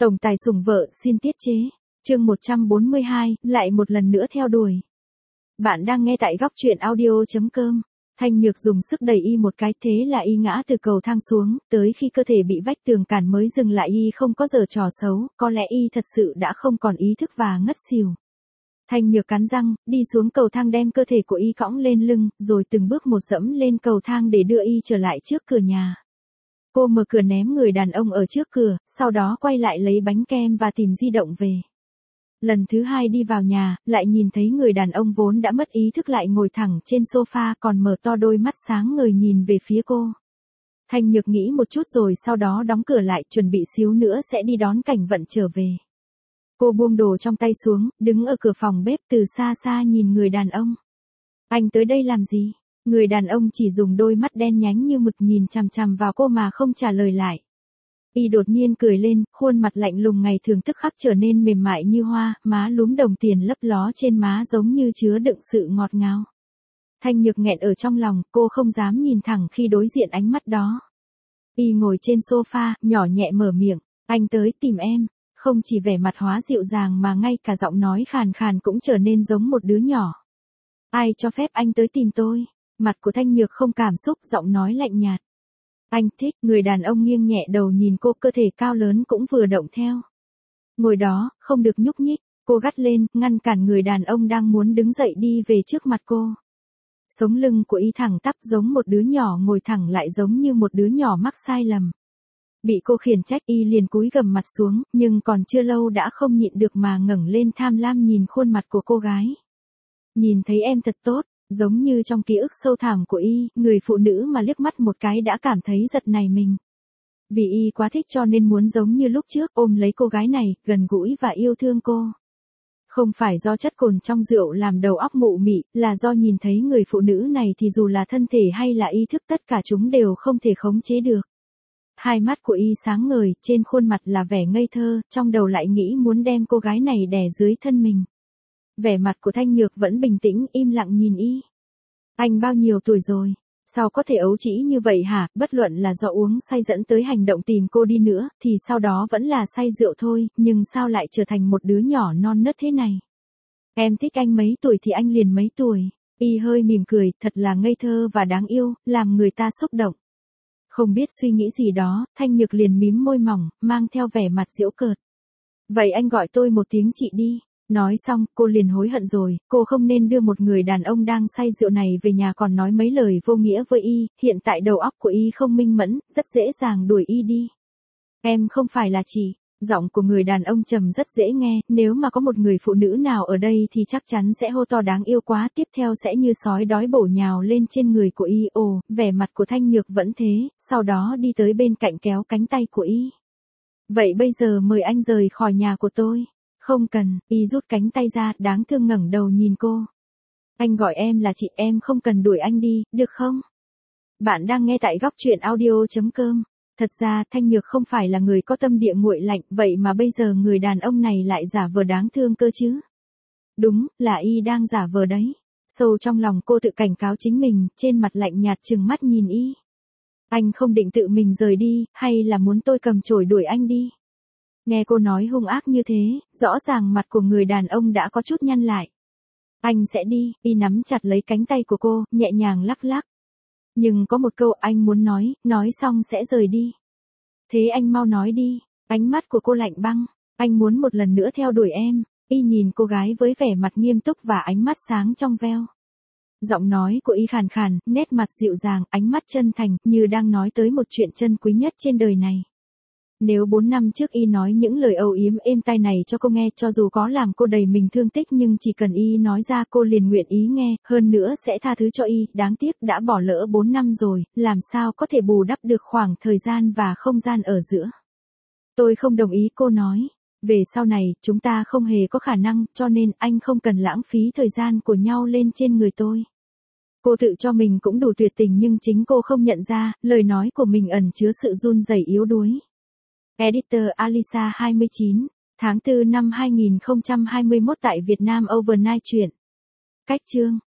Tổng tài sủng vợ xin tiết chế. Chương 142, lại một lần nữa theo đuổi. Bạn đang nghe tại góc truyện audio.com. Thanh Nhược dùng sức đẩy y một cái, thế là y ngã từ cầu thang xuống, tới khi cơ thể bị vách tường cản mới dừng lại. Y không có giở trò xấu, có lẽ y thật sự đã không còn ý thức và ngất xỉu. Thanh Nhược cắn răng, đi xuống cầu thang đem cơ thể của y cõng lên lưng, rồi từng bước một dẫm lên cầu thang để đưa y trở lại trước cửa nhà. Cô mở cửa ném người đàn ông ở trước cửa, sau đó quay lại lấy bánh kem và tìm di động về. Lần thứ hai đi vào nhà, lại nhìn thấy người đàn ông vốn đã mất ý thức lại ngồi thẳng trên sofa, còn mở to đôi mắt sáng ngời nhìn về phía cô. Thanh Nhược nghĩ một chút rồi sau đó đóng cửa lại, chuẩn bị xíu nữa sẽ đi đón Cảnh Vận trở về. Cô buông đồ trong tay xuống, đứng ở cửa phòng bếp từ xa xa nhìn người đàn ông. Anh tới đây làm gì? Người đàn ông chỉ dùng đôi mắt đen nhánh như mực nhìn chằm chằm vào cô mà không trả lời lại. Y đột nhiên cười lên, khuôn mặt lạnh lùng ngày thường tức khắc trở nên mềm mại như hoa, má lúm đồng tiền lấp ló trên má giống như chứa đựng sự ngọt ngào. Thanh Nhược nghẹn ở trong lòng, cô không dám nhìn thẳng khi đối diện ánh mắt đó. Y ngồi trên sofa, nhỏ nhẹ mở miệng, anh tới tìm em. Không chỉ vẻ mặt hóa dịu dàng mà ngay cả giọng nói khàn khàn cũng trở nên giống một đứa nhỏ. Ai cho phép anh tới tìm tôi? Mặt của Thanh Nhược không cảm xúc, giọng nói lạnh nhạt. Anh thích. Người đàn ông nghiêng nhẹ đầu nhìn cô, cơ thể cao lớn cũng vừa động theo. Ngồi đó, không được nhúc nhích. Cô gắt lên, ngăn cản người đàn ông đang muốn đứng dậy đi về trước mặt cô. Sống lưng của y thẳng tắp giống một đứa nhỏ ngồi thẳng lại giống như một đứa nhỏ mắc sai lầm. Bị cô khiển trách y liền cúi gằm mặt xuống, nhưng còn chưa lâu đã không nhịn được mà ngẩng lên tham lam nhìn khuôn mặt của cô gái. Nhìn thấy em thật tốt, giống như trong ký ức sâu thẳm của y, người phụ nữ mà liếc mắt một cái đã cảm thấy giật nảy mình. Vì y quá thích cho nên muốn giống như lúc trước ôm lấy cô gái này, gần gũi và yêu thương cô. Không phải do chất cồn trong rượu làm đầu óc mụ mị, là do nhìn thấy người phụ nữ này thì dù là thân thể hay là ý thức tất cả chúng đều không thể khống chế được. Hai mắt của y sáng ngời, trên khuôn mặt là vẻ ngây thơ, trong đầu lại nghĩ muốn đem cô gái này đè dưới thân mình. Vẻ mặt của Thanh Nhược vẫn bình tĩnh, im lặng nhìn y. Anh bao nhiêu tuổi rồi? Sao có thể ấu trĩ như vậy hả? Bất luận là do uống say dẫn tới hành động tìm cô đi nữa, thì sau đó vẫn là say rượu thôi, nhưng sao lại trở thành một đứa nhỏ non nớt thế này? Em thích anh mấy tuổi thì anh liền mấy tuổi. Y hơi mỉm cười, thật là ngây thơ và đáng yêu, làm người ta xúc động. Không biết suy nghĩ gì đó, Thanh Nhược liền mím môi mỏng, mang theo vẻ mặt giễu cợt. Vậy anh gọi tôi một tiếng chị đi. Nói xong, cô liền hối hận rồi, cô không nên đưa một người đàn ông đang say rượu này về nhà còn nói mấy lời vô nghĩa với y, hiện tại đầu óc của y không minh mẫn, rất dễ dàng đuổi y đi. Em không phải là chị. Giọng của người đàn ông trầm rất dễ nghe, nếu mà có một người phụ nữ nào ở đây thì chắc chắn sẽ hô to đáng yêu quá, tiếp theo sẽ như sói đói bổ nhào lên trên người của y. Ồ, vẻ mặt của Thanh Nhược vẫn thế, sau đó đi tới bên cạnh kéo cánh tay của y. Vậy bây giờ mời anh rời khỏi nhà của tôi. Không cần. Y rút cánh tay ra, đáng thương ngẩng đầu nhìn cô. Anh gọi em là chị, em không cần đuổi anh đi, được không? Bạn đang nghe tại góc truyện audio.com. Thật ra Thanh Nhược không phải là người có tâm địa nguội lạnh, vậy mà bây giờ người đàn ông này lại giả vờ đáng thương cơ chứ. Đúng, là y đang giả vờ đấy. Sâu trong lòng cô tự cảnh cáo chính mình, trên mặt lạnh nhạt trừng mắt nhìn y. Anh không định tự mình rời đi, hay là muốn tôi cầm chổi đuổi anh đi? Nghe cô nói hung ác như thế, rõ ràng mặt của người đàn ông đã có chút nhăn lại. Anh sẽ đi, y nắm chặt lấy cánh tay của cô, nhẹ nhàng lắc lắc. Nhưng có một câu anh muốn nói xong sẽ rời đi. Thế anh mau nói đi. Ánh mắt của cô lạnh băng. Anh muốn một lần nữa theo đuổi em. Y nhìn cô gái với vẻ mặt nghiêm túc và ánh mắt sáng trong veo. Giọng nói của y khàn khàn, nét mặt dịu dàng, ánh mắt chân thành, như đang nói tới một chuyện chân quý nhất trên đời này. Nếu 4 năm trước y nói những lời âu yếm êm tai này cho cô nghe, cho dù có làm cô đầy mình thương tích nhưng chỉ cần y nói ra cô liền nguyện ý nghe, hơn nữa sẽ tha thứ cho y, đáng tiếc đã bỏ lỡ 4 năm rồi, làm sao có thể bù đắp được khoảng thời gian và không gian ở giữa. Tôi không đồng ý, cô nói. Về sau này, chúng ta không hề có khả năng, cho nên anh không cần lãng phí thời gian của nhau lên trên người tôi. Cô tự cho mình cũng đủ tuyệt tình nhưng chính cô không nhận ra, lời nói của mình ẩn chứa sự run rẩy yếu đuối. Editor Alisa 29, tháng 4 năm 2021 tại Việt Nam Overnight truyện. Cách chương